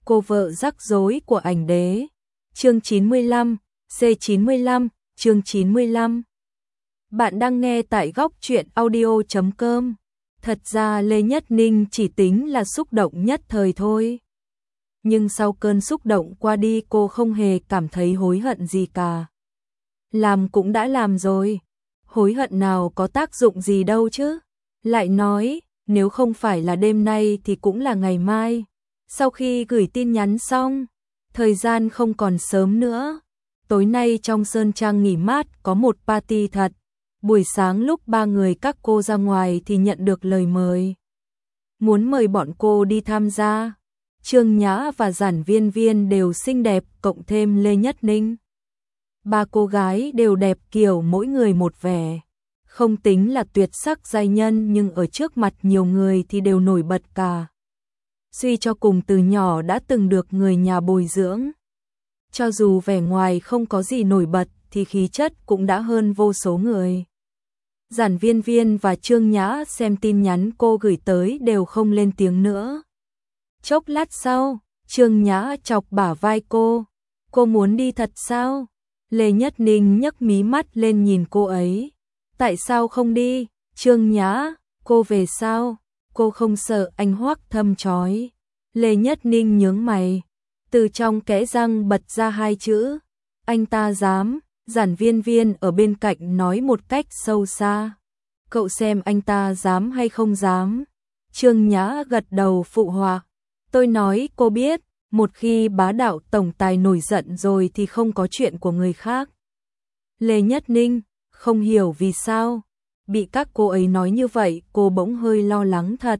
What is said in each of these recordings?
cô vợ rắc rối của ảnh đế. Chương 95, C95, chương 95. Bạn đang nghe tại góc truyện audio.com. Thật ra Lê Nhất Ninh chỉ tính là xúc động nhất thời thôi. Nhưng sau cơn xúc động qua đi cô không hề cảm thấy hối hận gì cả. Làm cũng đã làm rồi, hối hận nào có tác dụng gì đâu chứ. Lại nói, nếu không phải là đêm nay thì cũng là ngày mai. Sau khi gửi tin nhắn xong, thời gian không còn sớm nữa. Tối nay trong Sơn Trang nghỉ mát có một party thật. Buổi sáng lúc ba người các cô ra ngoài thì nhận được lời mời. Muốn mời bọn cô đi tham gia. Trương Nhã và Giản Viên Viên đều xinh đẹp, cộng thêm Lê Nhất Ninh. Ba cô gái đều đẹp kiểu mỗi người một vẻ. Không tính là tuyệt sắc giai nhân nhưng ở trước mặt nhiều người thì đều nổi bật cả. Suy cho cùng từ nhỏ đã từng được người nhà bồi dưỡng. Cho dù vẻ ngoài không có gì nổi bật thì khí chất cũng đã hơn vô số người. Giản Viên Viên và Trương Nhã xem tin nhắn cô gửi tới đều không lên tiếng nữa. Chốc lát sau, Trương Nhã chọc bả vai cô. Cô muốn đi thật sao? Lê Nhất Ninh nhấc mí mắt lên nhìn cô ấy. Tại sao không đi? Trương Nhã, cô về sao? Cô không sợ anh Hoắc Thâm trói. Lê Nhất Ninh nhướng mày. Từ trong kẽ răng bật ra hai chữ. Anh ta dám. Giản Viên Viên ở bên cạnh nói một cách sâu xa. Cậu xem anh ta dám hay không dám? Trương Nhã gật đầu phụ họa. Tôi nói cô biết, một khi bá đạo tổng tài nổi giận rồi thì không có chuyện của người khác. Lê Nhất Ninh, không hiểu vì sao. Bị các cô ấy nói như vậy cô bỗng hơi lo lắng thật.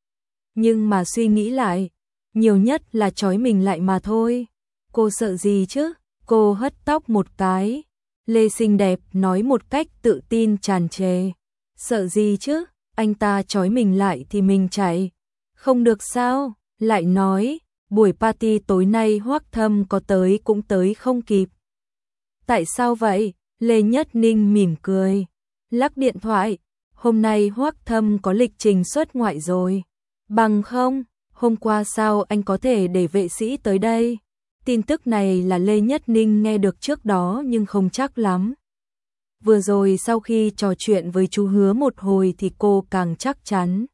Nhưng mà suy nghĩ lại, nhiều nhất là trói mình lại mà thôi. Cô sợ gì chứ? Cô hất tóc một cái. Lê xinh đẹp nói một cách tự tin tràn trề. Sợ gì chứ? Anh ta trói mình lại thì mình chạy. Không được sao? Lại nói, buổi party tối nay Hoắc Thâm có tới cũng tới không kịp. Tại sao vậy? Lê Nhất Ninh mỉm cười. Lắc điện thoại. Hôm nay Hoắc Thâm có lịch trình xuất ngoại rồi. Bằng không, hôm qua sao anh có thể để vệ sĩ tới đây? Tin tức này là Lê Nhất Ninh nghe được trước đó nhưng không chắc lắm. Vừa rồi sau khi trò chuyện với chú Hứa một hồi thì cô càng chắc chắn.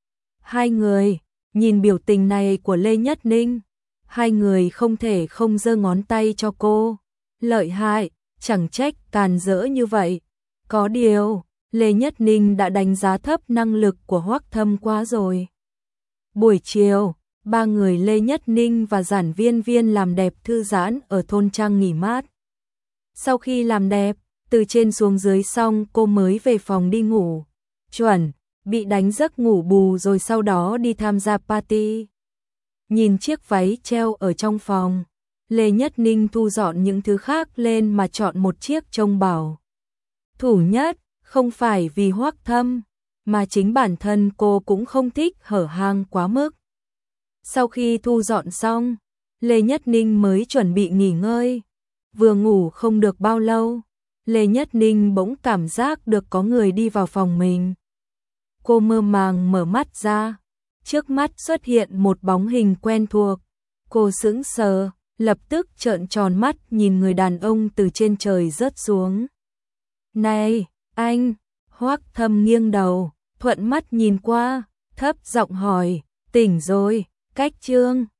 Hai người, nhìn biểu tình này của Lê Nhất Ninh, hai người không thể không giơ ngón tay cho cô. Lợi hại, chẳng trách càn rỡ như vậy. Có điều, Lê Nhất Ninh đã đánh giá thấp năng lực của Hoắc Thâm quá rồi. Buổi chiều, ba người Lê Nhất Ninh và Giản Viên Viên làm đẹp thư giãn ở thôn trang nghỉ mát. Sau khi làm đẹp, từ trên xuống dưới xong cô mới về phòng đi ngủ. Chuẩn, bị đánh giấc ngủ bù rồi sau đó đi tham gia party. Nhìn chiếc váy treo ở trong phòng, Lê Nhất Ninh thu dọn những thứ khác lên mà chọn một chiếc trông bảo thủ nhất, không phải vì Hoắc Thâm, mà chính bản thân cô cũng không thích hở hang quá mức. Sau khi thu dọn xong, Lê Nhất Ninh mới chuẩn bị nghỉ ngơi. Vừa ngủ không được bao lâu, Lê Nhất Ninh bỗng cảm giác được có người đi vào phòng mình. Cô mơ màng mở mắt ra, trước mắt xuất hiện một bóng hình quen thuộc. Cô sững sờ, lập tức trợn tròn mắt nhìn người đàn ông từ trên trời rớt xuống. Này, anh! Hoắc Thâm nghiêng đầu, thuận mắt nhìn qua, thấp giọng hỏi, tỉnh rồi, cách Trương